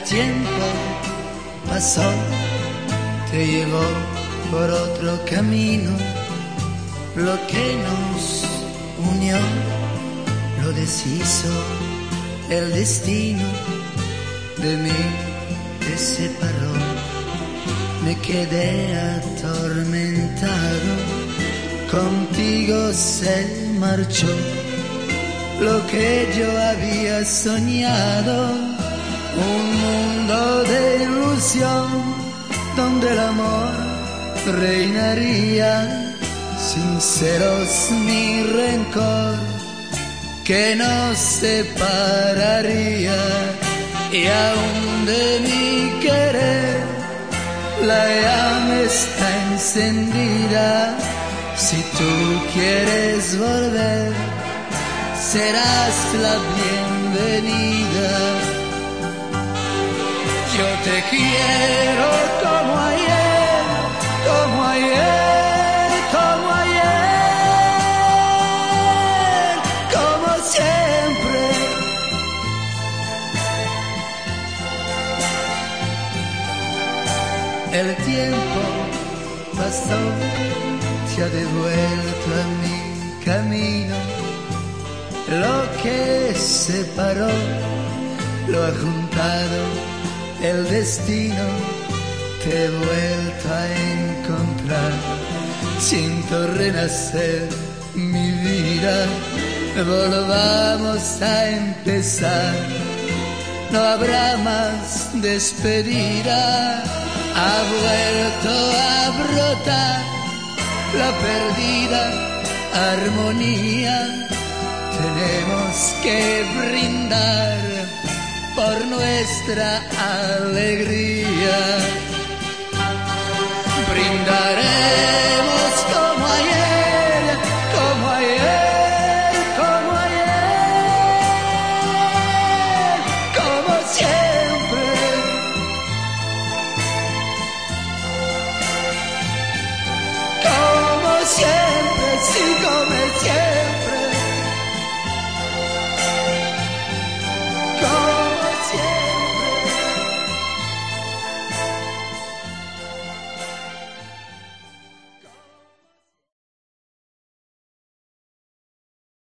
tiempo pasó, te llevó por otro camino. Lo que nos unió lo deshizo el destino. De mí te separó, me quedé atormentado. Contigo se marchó lo que yo había soñado. Un mundo de ilusión donde el amor reinaría. Sinceros mi rencor que nos separaría. Y aún de mi querer la llama está encendida. Si tú quieres volver, serás la bienvenida. Yo te quiero como ayer, como ayer, como ayer, como siempre. El tiempo pasó, se ha devuelto a mi camino. Lo que separó lo ha juntado el destino. Te he vuelto a encontrar, siento renacer mi vida. Volvamos a empezar, no habrá más despedida. Ha vuelto a brotar la perdida armonía. Tenemos que brindar por nuestra alegría. Brindaremos